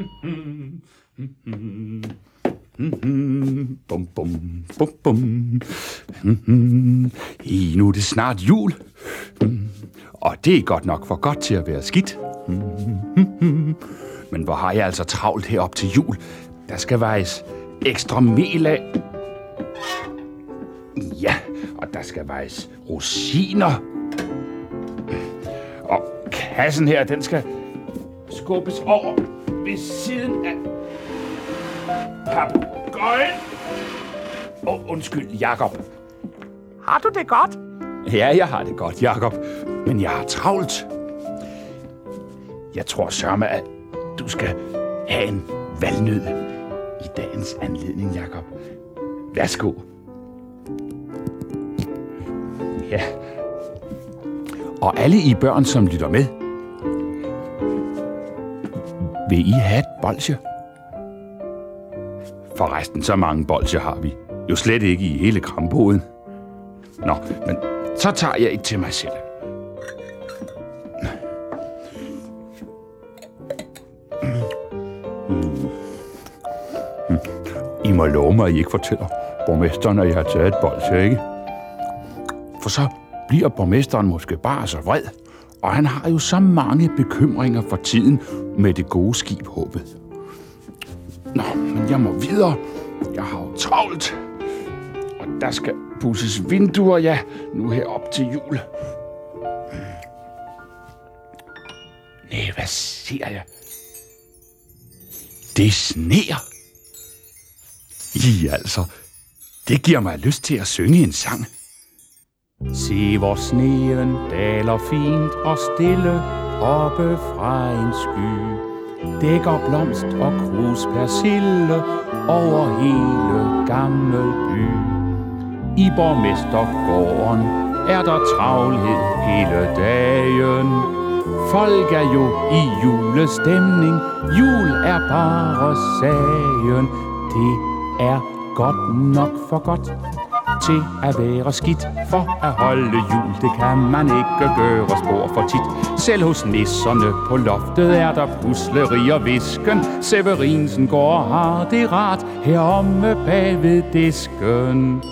Bum, bum, bum, bum. Nu er det snart jul. Og det er godt nok for godt til at være skidt. Men hvor har jeg altså travlt herop til jul. Der skal vejes ekstra mel af. Ja, og der skal vejes rosiner. Og kassen her, den skal skubbes over ved siden af papegøjen. Undskyld, Jakob. Har du det godt? Ja, jeg har det godt, Jakob. Men jeg har travlt. Jeg tror sørme, at du skal have en valnød i dagens anledning, Jakob. Værsgo. Ja. Og alle I børn, som lytter med, vil I have et bolsje? Forresten, så mange bolsjer har vi. Jo slet ikke i hele kramboden. Nå, men så tager jeg et til mig selv. I må love mig, at I ikke fortæller borgmesteren, at jeg har taget et bolsje, ikke? For så bliver borgmesteren måske bare så vred, og han har jo så mange bekymringer for tiden med det gode skib håbet. Nå, men jeg må videre. Jeg har jo travlt. Og der skal pudses vinduer, ja, nu her op til jul. Næh, hvad ser jeg? Det sneer. Altså, det giver mig lyst til at synge en sang. Se, hvor sneen daler fint og stille oppe fra en sky. Dækker blomst og krus persille over hele Gammel By. I borgmestergården er der travlhed hele dagen. Folk er jo i julestemning, jul er bare sagen. Det er godt nok for godt til at være skidt. For at holde jul, det kan man ikke gøre spor for tit. Selv hos nisserne på loftet er der pusleri og visken. Severinsen går og har det rart heromme bag ved disken.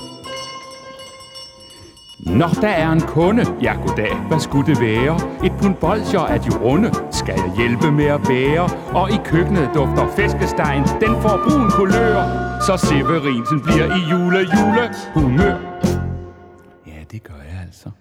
Når der er en kunde, ja goddag, hvad skulle det være? Et pund bolsjer er de runde, skal jeg hjælpe med at bære? Og i køkkenet dufter flæskestegen, den får brun kulør. Så Severinsen bliver i julehumør. Ja, det gør jeg altså.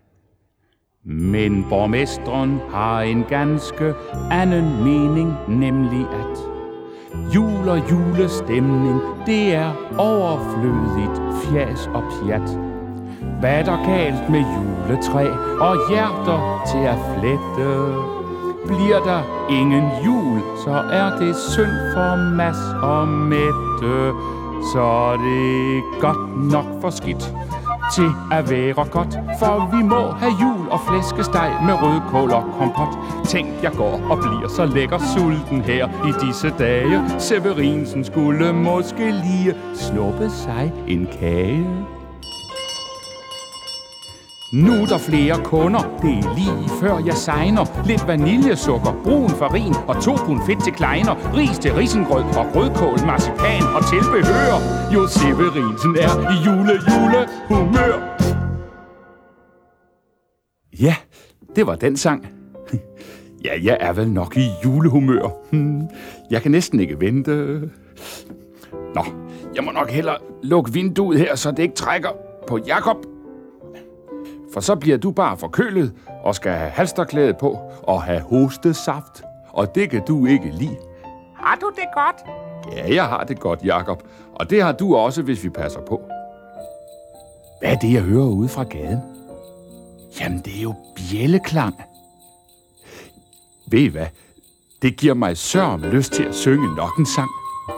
Men borgmesteren har en ganske anden mening, nemlig at jul og julestemning, det er overflødigt fjas og pjat. Hvad er der galt med juletræ og hjerter til at flette? Bliver der ingen jul, så er det synd for Mads og Mette. Så er det godt nok for skidt til at være godt. For vi må have jul og flæskesteg med rødkål og kompot. Tænk, jeg går og bliver så lækker sulten her i disse dage. Severinsen skulle måske lige snuppe sig en kage. Nu er der flere kunder, det er lige før jeg signer. Lidt vaniljesukker, brun farin og 2 pund fedt til kleiner. Ris til risengrød og rødkål, marcipan og tilbehør. Jo, Severinsen er i julehumør. Ja, det var den sang. Ja, jeg er vel nok i julehumør. Jeg kan næsten ikke vente. Nå, jeg må nok hellere lukke vinduet her, så det ikke trækker på Jakob. For så bliver du bare forkølet og skal have halsterklæde på og have hostesaft. Og det kan du ikke lide. Har du det godt? Ja, jeg har det godt, Jakob. Og det har du også, hvis vi passer på. Hvad er det, jeg hører ude fra gaden? Jamen, det er jo bjælleklang. Ved I hvad? Det giver mig sørme lyst til at synge nok en sang.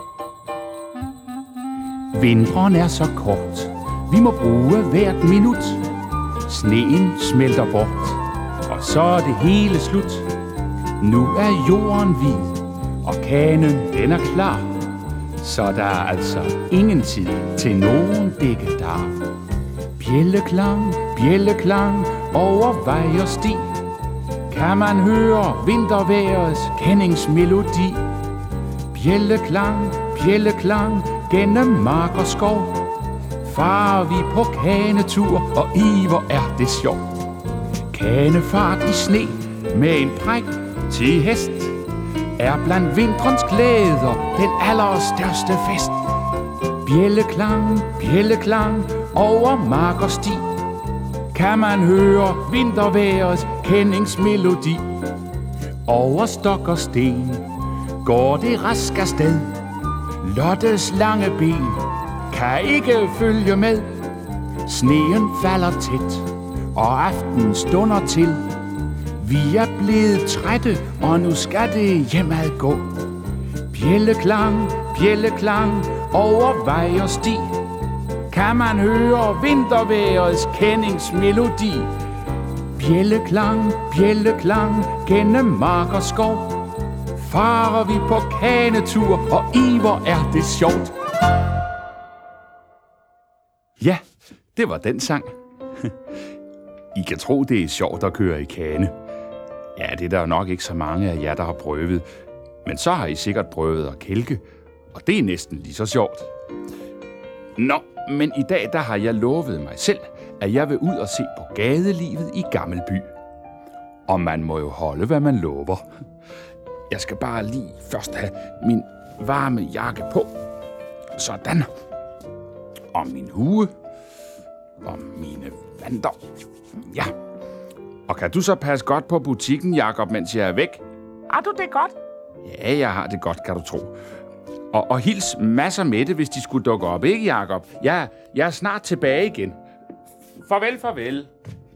Vinteren er så kort. Vi må bruge hvert minut. Sneen smelter bort, og så er det hele slut. Nu er jorden hvid, og kanen den er klar. Så der er altså ingen tid til nogen dækkedar. Bjælleklang, bjælleklang over vej og sti. Kan man høre vintervejrets kendingsmelodi. Bjelleklang, bjelleklang, gennem mark og skov. Farer vi på kanetur, og hvor er det sjovt. Kanefart i sne med en prægtig hest er blandt vintrens glæder den allerstørste fest. Bjelleklang, bjelleklang, over mark og sti kan man høre vintervejrets kendingsmelodi. Over stok og sten går det rask afsted. Lottes lange ben kan ikke følge med. Sneen falder tæt, og aftenen stunder til. Vi er blevet trætte, og nu skal det hjemad gå. Bjelleklang, bjelleklang, over vej og sti kan man høre vintervejrets kendingsmelodi. Bjelleklang, bjelleklang, gennem mark og skov farer vi på kanetur, og hvor er det sjovt. Ja, det var den sang. I kan tro, det er sjovt at køre i kane. Ja, det er der jo nok ikke så mange af jer, der har prøvet. Men så har I sikkert prøvet at kælke, og det er næsten lige så sjovt. Nå, men i dag der har jeg lovet mig selv, at jeg vil ud og se på gadelivet i Gammelby. Og man må jo holde, hvad man lover. Jeg skal bare lige først have min varme jakke på. Sådan. Og min hue. Og mine vanter. Ja. Og kan du så passe godt på butikken, Jakob, mens jeg er væk? Har du det godt? Ja, jeg har det godt, kan du tro. Og hils masser med det, hvis de skulle dukke op, ikke, Jakob? Jeg er snart tilbage igen. Farvel, farvel.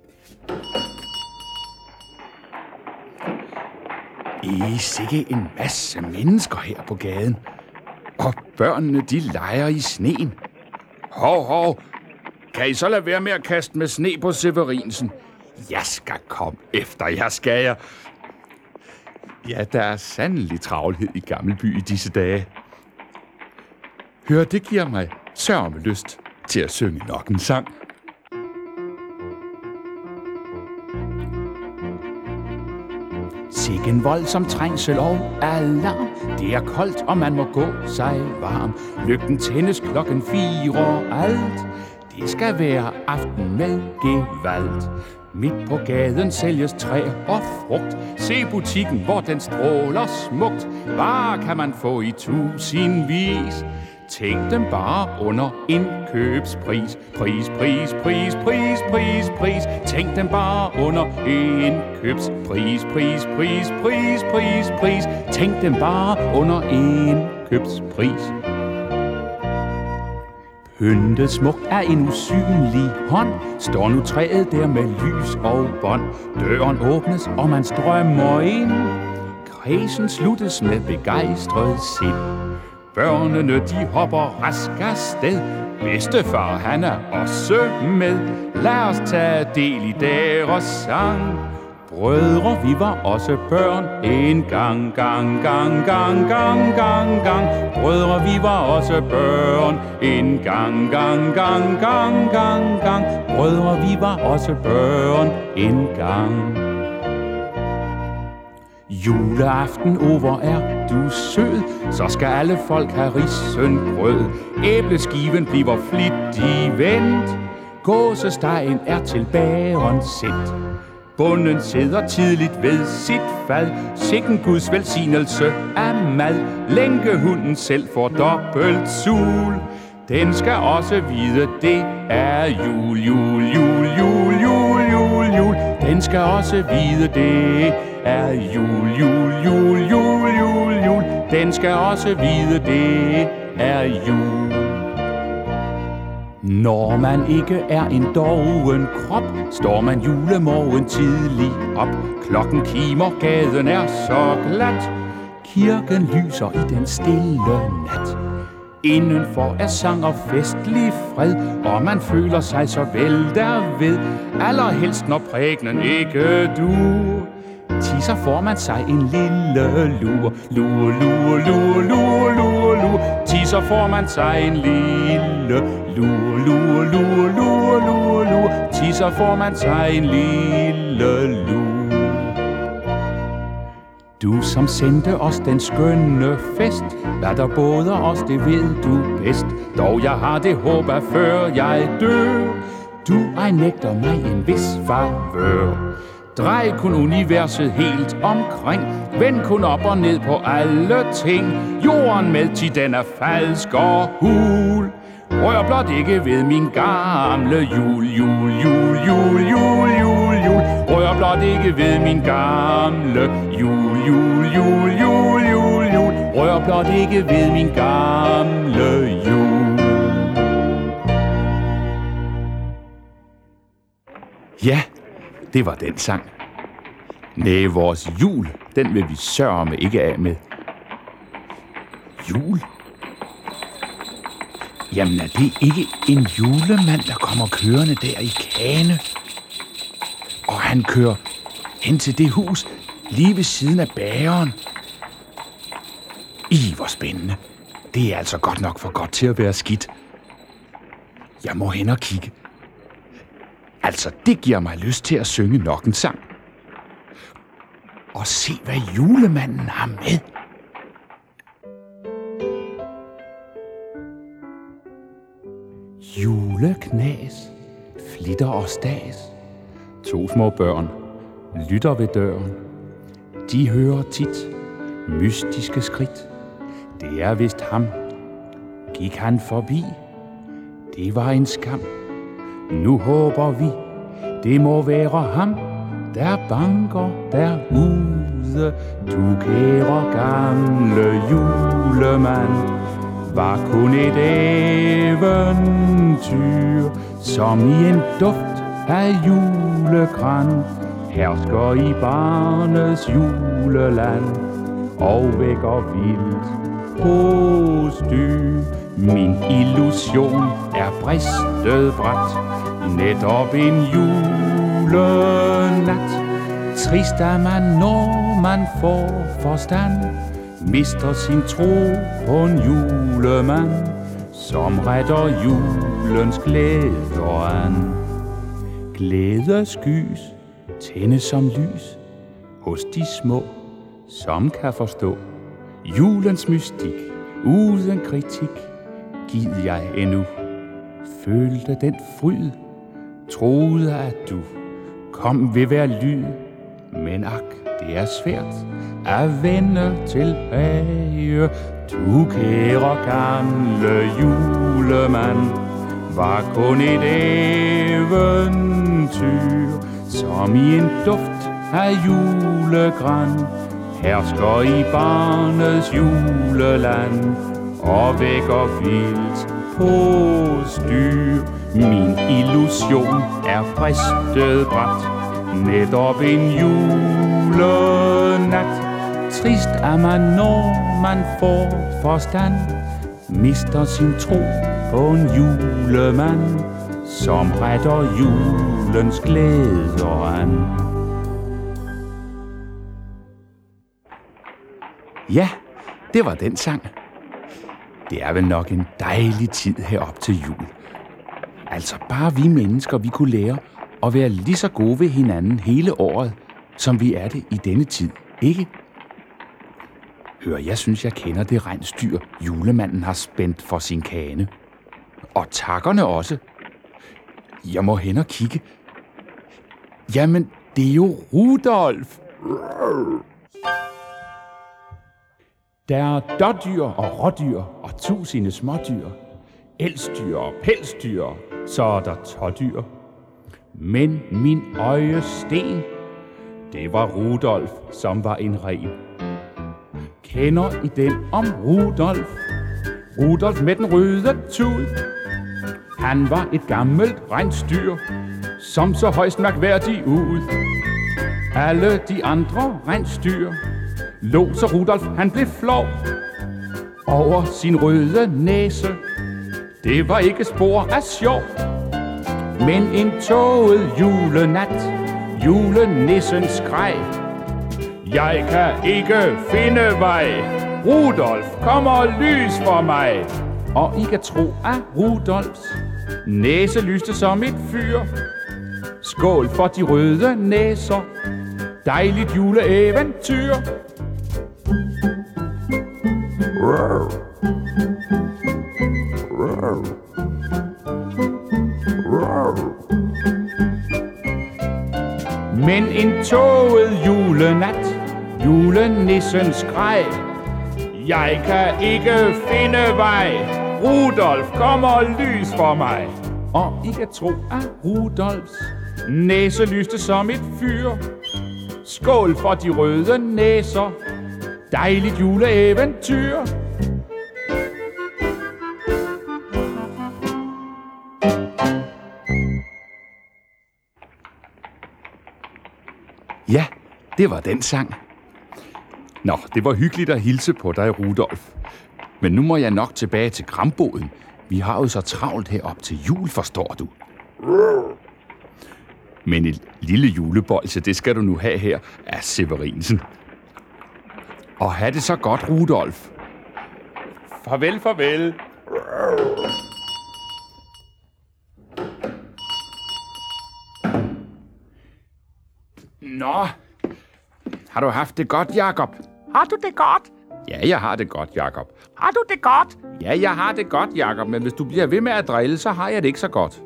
Sikke en masse mennesker her på gaden. Og børnene, de leger i sneen. Hov. Kan I så lade være med at kaste med sne på Severinsen? Jeg skal komme efter jer, skal jeg. Ja, der er sandelig travlhed i Gammelby i disse dage. Hør, det giver mig sørme lyst til at synge nok en sang. Sikke en voldsom trængsel og alarm. Det er koldt, og man må gå sig varm. Lygten tændes 4:00 og alt. Det skal være aften med gevalt. Midt på gaden sælges træ og frugt. Se butikken, hvor den stråler smukt. Varer kan man få i tusindvis. Tænk dem bare under indkøbspris. Pris. Tænk dem bare under indkøbspris. Pris. Tænk dem bare under indkøbspris. Pyntet smukt af en usynlig hånd, står nu træet der med lys og bånd. Døren åbnes, og man strømmer ind. Kredsen sluttes med begejstret sind. Børnene, de hopper rask afsted. Bedstefar, han er også med. Lad os tage del i deres sang. Brødre, vi var også børn en gang. Brødre, vi var også børn en gang. Brødre, vi var også børn en gang. Juleaften over er du sød, så skal alle folk have risengrød. Æbleskiven bliver flittig vendt, gåsestegen er til bageren sendt. Bonden sidder tidligt ved sit fad, sikken Guds velsignelse af mad. Lænkehunden selv får dobbelt sul, den skal også vide, det er jul. Den skal også vide, det er jul. Den skal også vide, det er jul. Når man ikke er en doven krop, står man julemorgen tidlig op. Klokken kimer, gaden er så glat, kirken lyser i den stille nat. Indenfor er sang og festlig fred, og man føler sig så vel derved. Allerhelst når prægnen ikke dur, tisser får man sig en lille lur. Tisser får man sig en lille lur. Tisser får man sig en lille lur. Du som sendte os den skønne fest, hvad der båder os, det ved du bedst. Dog jeg har det håb, at før jeg dør, du ej nægter mig en vis favør. Drej kun universet helt omkring, vend kun op og ned på alle ting. Jorden med til den er falsk og hul, rør blot ikke ved min gamle jul, jul, jul, jul, jul, jul, jul. Rør blot ikke ved min gamle jul, jul, jul, jul, jul, jul. Rør blot ikke ved min gamle jul. Ja, det var den sang. Næh, vores jul, den vil vi sørme ikke af med. Jul? Jamen er det ikke en julemand, der kommer kørende der i kane? Og han kører hen til det hus lige ved siden af bageren. Hvor spændende. Det er altså godt nok for godt til at være skidt. Jeg må hen og kigge. Altså, det giver mig lyst til at synge nok en sang. Og se, hvad julemanden har med. Juleknas, flitter og stas. 2 små børn lytter ved døren. De hører tit mystiske skridt. Det er vist ham. Gik han forbi? Det var en skam. Nu håber vi, det må være ham, der banker derude. Du kære gamle julemand, var kun et eventyr, som i en duft af julegran hersker i barnets juleland og vækker vildt hostyr. Min illusion er bristet brat, netop en julenat. Trist er man, når man får forstand, mister sin tro på en julemand, som retter julens glæder an. Glædeskys tændes som lys hos de små, som kan forstå julens mystik uden kritik. Gid jeg endnu følte den fryd, troede at du kom ved hver lyd, men ak, det er svært at vende tilbage. Du kære gamle julemand, var kun et eventyr, som i en duft af julegran hersker i barnets juleland og vækker vildt på styr. Min illusion er bristet brat, netop en julenat. Trist er man, når man får forstand, mister sin tro på en julemand, som retter julens glæder an. Ja, det var den sang. Det er vel nok en dejlig tid herop til jul. Altså bare vi mennesker, vi kunne lære at være lige så gode ved hinanden hele året, som vi er det i denne tid, ikke? Hør, jeg synes, jeg kender det rensdyr, julemanden har spændt for sin kane. Og takkerne også. Jeg må hen og kigge. Jamen, det er jo Rudolf. Der er dårdyr og rådyr og tusinde smådyr, elsdyr og pelsdyr, så er der tådyr. Men min øjesten, det var Rudolf, som var en ren. Kender I den om Rudolf? Rudolf med den røde tud. Han var et gammelt rensdyr, som så højst mærkværdig ud. Alle de andre rensdyr lå, så Rudolf han blev flov over sin røde næse. Det var ikke spor af sjov, men en tåget julenat. Julenissen skreg: jeg kan ikke finde vej. Rudolf, kom og lys for mig. Og I kan tro, at Rudolfs næse lyste som et fyr. Skål for de røde næser, dejligt juleeventyr. Men en tåget julenat, julenissen skreg, jeg kan ikke finde vej, Rudolf, kom og lys for mig. Og I kan tro, at Rudolfs næse lyste som et fyr. Skål for de røde næser, dejligt juleeventyr. Ja, det var den sang. Nå, det var hyggeligt at hilse på dig, Rudolf. Men nu må jeg nok tilbage til kramboden. Vi har jo så travlt herop til jul, forstår du. Men et lille julebolse, det skal du nu have her af Severinsen. Og have det så godt, Rudolf. Farvel, farvel. Nå, har du haft det godt, Jakob? Har du det godt? Ja, jeg har det godt, Jakob. Har du det godt? Ja, jeg har det godt, Jakob, men hvis du bliver ved med at drille, så har jeg det ikke så godt.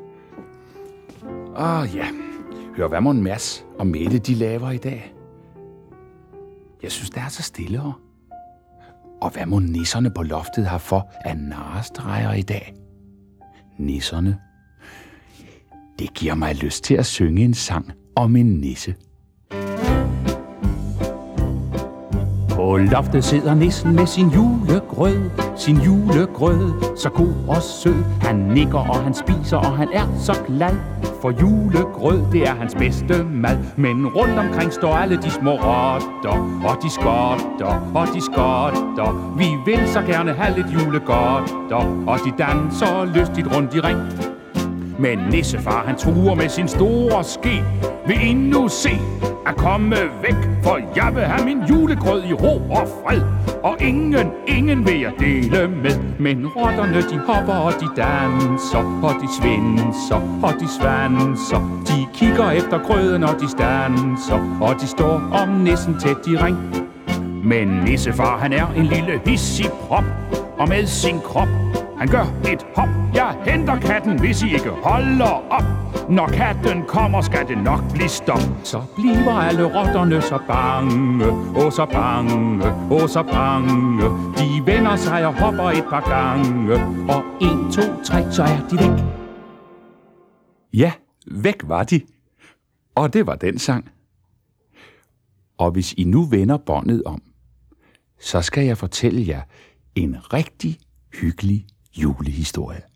Ja. Hør, hvad må en Mads og Mette, de laver i dag? Jeg synes, det er så stille her. Og hvad må nisserne på loftet have for af narrestreger i dag? Nisserne. Det giver mig lyst til at synge en sang om en nisse. På loftet sidder nissen med sin julegrød, så god og sød. Han nikker, og han spiser, og han er så glad. For julegrød, det er hans bedste mad. Men rundt omkring står alle de små rotter, og de skotter. Vi vil så gerne have lidt julegodter, og de danser lystigt rundt i ring. Men nissefar, han truer med sin store ske. Vil I nu se at komme væk, for jeg vil have min julegrød i ro og fred. Og ingen vil jeg dele med. Men rotterne, de hopper, og de danser, og de svinser, og de svanser. De kigger efter grøden, og de stanser, og de står om nissen tæt i ring. Men nissefar, han er en lille hissig prop, og med sin krop han gør et hop. Jeg henter katten, hvis I ikke holder op. Når katten kommer, skal det nok blive stop. Så bliver alle rotterne så bange, så bange, så bange. De vender sig og hopper et par gange, og 1, 2, 3, så er de væk. Ja, væk var de. Og det var den sang. Og hvis I nu vender båndet om, så skal jeg fortælle jer en rigtig hyggelig julehistorie.